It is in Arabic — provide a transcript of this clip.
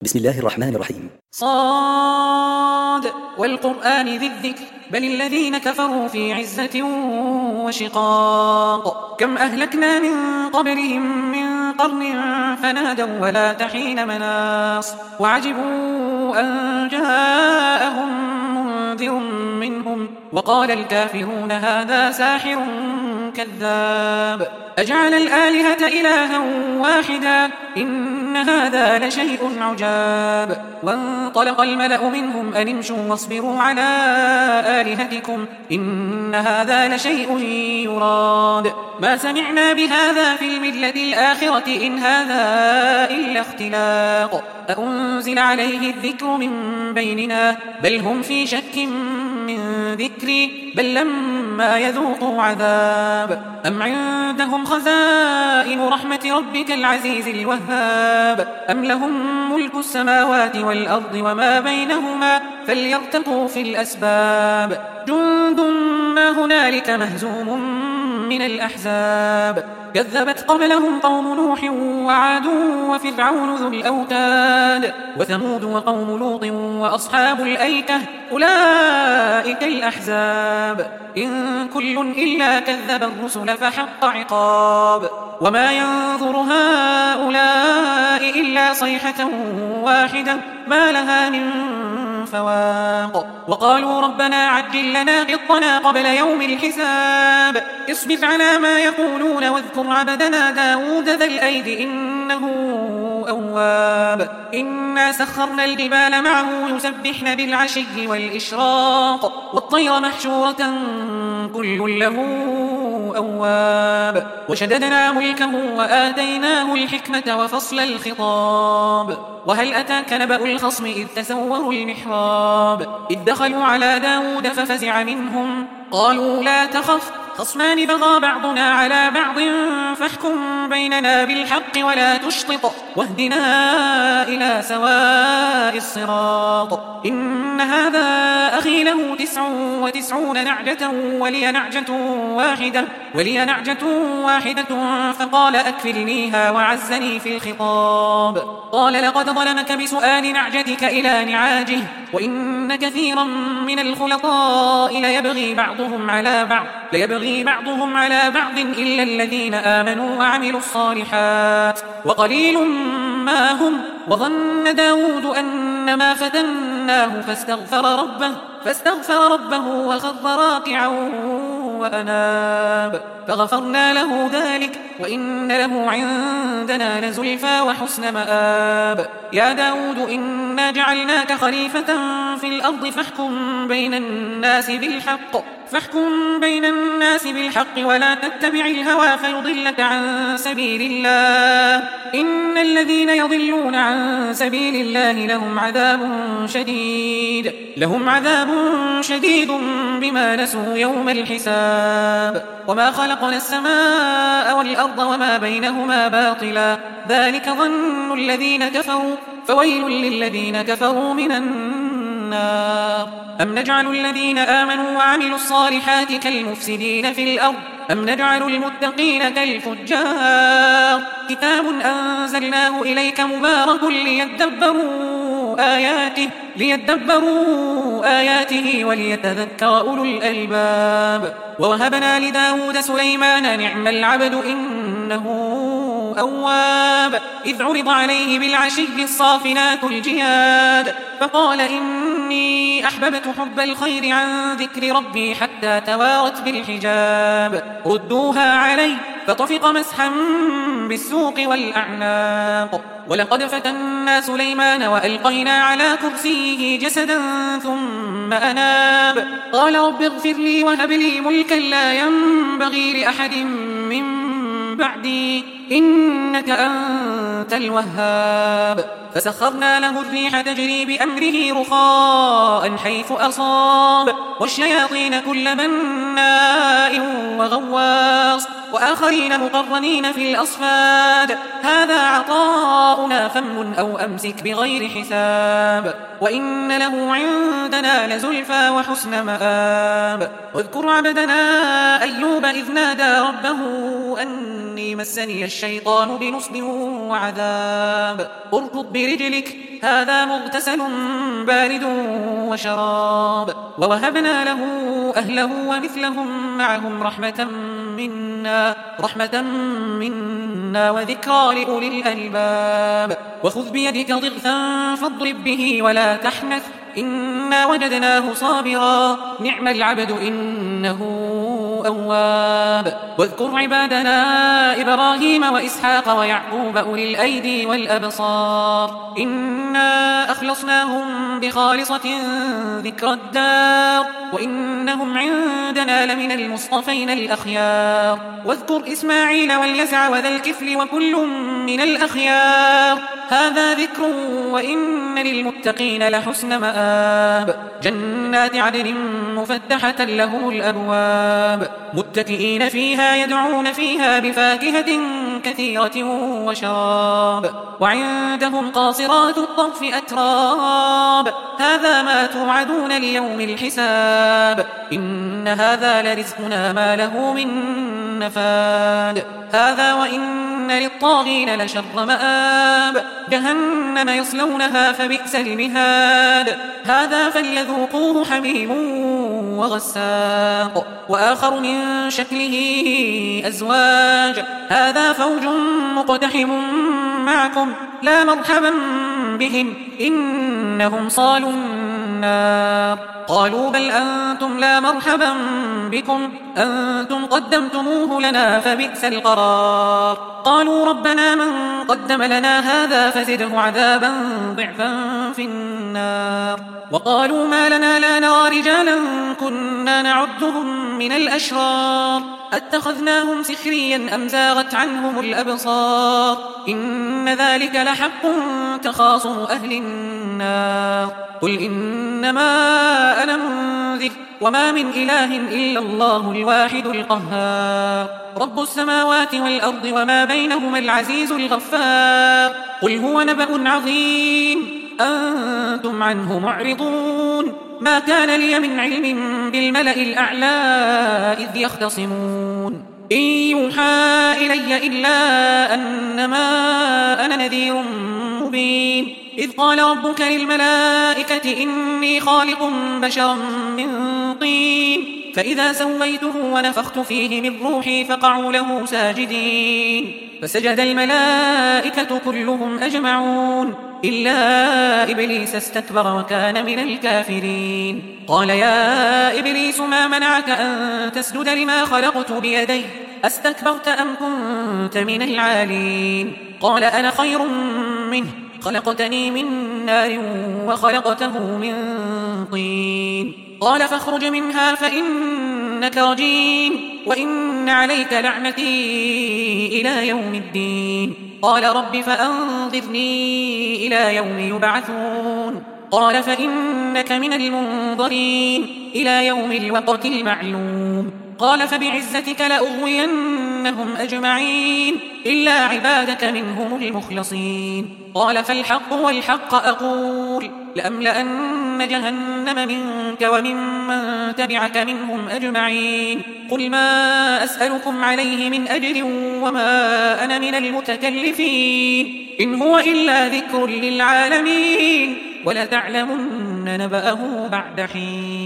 بسم الله الرحمن الرحيم. صاد والقرآن ذي الذكر بل الذين كفروا في عزة وشقاق كم أهلكنا من قبلهم من قرن فنادوا ولا تحين مناص وعجبوا أن جاءهم منذر منهم وقال الكافرون هذا ساحر كذاب أجعل الآلهة إلها واحدا إن هذا لشيء عجاب وانطلق الملأ منهم أن امشوا واصبروا على آلهتكم إن هذا لشيء يراد ما سمعنا بهذا في الملة الآخرة إن هذا إلا اختلاق أأنزل عليه الذكر من بيننا بل هم في شك من ذكري بل لما يذوقوا عذاب أم عندهم خزائن رحمة ربك العزيز الوهاب أم لهم ملك السماوات والأرض وما بينهما فليرتقوا في الأسباب جند ما هنالك مهزوم من الأحزاب كذبت قبلهم قوم نوح وعاد وفرعون ذو الأوتاد وثمود وقوم لوط وأصحاب الأيكة أولئك الأحزاب إن كل إلا كذب الرسل فحق عقاب وما ينظر هؤلاء إلا صيحة واحدة ما لها من فواق وقالوا ربنا عجل لنا قطنا قبل يوم الحساب اصبر على ما يقولون واذكر عبدنا داود ذا الأيد إنه أواب إنا سخرنا الجبال معه يسبحن بالعشي والإشراق والطير محشورة كل له أواب وشددنا ملكه وآتيناه الحكمة وفصل الخطاب وهل أتاك نبأ الخصم إذ تسوروا المحراب إذ دخلوا على داود ففزع منهم قالوا لا تخف خصمان بغى بعضنا على بعض فاحكم بيننا بالحق ولا تشطط واهدنا إلى سواء الصراط إن هذا أخي له 99 نعجة ولي نعجة واحدة فقال أكفلنيها وعزني في الخطاب قال لقد ظلمك بسؤال نعجتك إلى نعاجه وإن كثيرا من الخلطاء ليبغي بعضهم على بعض إلا الذين آمنوا وعملوا الصالحات وقليل ما هم وظن داود أنما فتناه فاستغفر ربه وخر راكعا وأناب فغفرنا له ذلك وإن له عندنا لزلفى وحسن مآب يا داود إنا جعلناك خليفة في الأرض فاحكم بين الناس بالحق ولا تتبع الهوى فيضلك عن سبيل الله إن الذين يضلون عن سبيل الله لهم عذاب شديد بما نسوا يوم الحساب وما خلقنا السماء والأرض وما بينهما باطلا ذلك ظن الذين كفروا فويل للذين كفروا من النار أم نجعل الذين آمنوا وعملوا الصالحات كالمفسدين في الأرض أم نجعل المتقين كالفجار كتاب أنزلناه إليك مبارك ليدبروا آياته وليتذكر أولو الألباب ووهبنا لداود سليمان نعم العبد إنه أواب إذ عرض عليه بالعشي الصافنات الجياد فقال إني أحببت حب الخير عن ذكر ربي حتى توارت بالحجاب ردوها علي فطفق مسحا بالسوق والأعناق ولقد فتنا سليمان وألقينا على كرسيه جسدا ثم أناب قال رب اغفر لي وهب لي ملكا لا ينبغي لأحد من بعدي إنك أنت الوهاب فسخرنا له الريح تجري بأمره رخاء حيث أصاب والشياطين كل بناء وغواص وآخرين مقرنين في الأصفاد هذا عطاؤنا فامنن أو أمسك بغير حساب وإن له عندنا لزلفى وحسن مآب واذكر عبدنا أيوب إذ نادى ربه أني مسني الشيطان بنصب وعذاب اركض برجلك هذا مغتسل بارد وشراب ووهبنا له أهله ومثلهم معهم رحمة منا وذكرى لأولي الألباب وخذ بيدك ضغثا فاضرب به ولا تحنث إنا وجدناه صابرا نعم العبد إنه أواب واذكر عبادنا إبراهيم وإسحاق ويعقوب أولي الأيدي والأبصار إنا أخلصناهم بخالصة ذكر الدار وإنهم عندنا لمن المصطفين الأخيار واذكر إسماعيل واليسع وذا الكفل وكل من الأخيار هذا ذكر وإن للمتقين لحسن مآب جنات عدن مفتحة لهم الأبواب متكئين فيها يدعون فيها بفاكهة كثيرة وشراب وعندهم قاصرات الطرف أتراب هذا ما توعدون ليوم الحساب إن هذا لرزقنا ما له من نفاد هذا وإن للطاغين لشر مآب جهنم يصلونها فبئس المهاد هذا فليذوقوه حميم وغساق وآخر من شكله أزواج هذا فوج مقتحم معكم لا مرحبا بهم إنهم صالوا النار قالوا بل أنتم لا مرحبا بكم أنتم قدمتموه لنا فبئس القرار قالوا ربنا من قدم لنا هذا فزده عذابا ضعفا في النار وقالوا ما لنا لا نرى رجالا كنا نعدهم من الأشرار أتخذناهم سخريا أم زاغت عنهم الأبصار إن ذلك لحق تخاصم أهل النار قل إنما أنا منذر وما من إله إلا الله الواحد القهار رب السماوات والأرض وما بينهما العزيز الغفار قل هو نبأ عظيم أنتم عنه معرضون ما كان لي من علم بالملأ الأعلى إذ يختصمون إن يوحى إلي إلا أنما أنا نذير مبين إذ قال ربك للملائكة إني خالق بشرا من طين فإذا سويته ونفخت فيه من روحي فقعوا له ساجدين فسجد الملائكة كلهم أجمعون إلا إبليس استكبر وكان من الكافرين قال يا إبليس ما منعك أن تسجد لما خلقت بيدي أستكبرت أم كنت من العالين قال أنا خير منه خلقتني من نار وخلقته من طين قال فاخرج منها فإنك رجيم وإن عليك لعنتي إلى يوم الدين قال رب فأنظرني إلى يوم يبعثون قال فإنك من المنظرين إلى يوم الوقت المعلوم قال فبعزتك لأغوينهم أجمعين إلا عبادك منهم المخلصين قال فالحق والحق أقول لأملأن جهنم منك وممن تبعك منهم أجمعين قل ما أسألكم عليه من أجر وما أنا من المتكلفين إن هو إلا ذكر للعالمين ولتعلمن نبأه بعد حين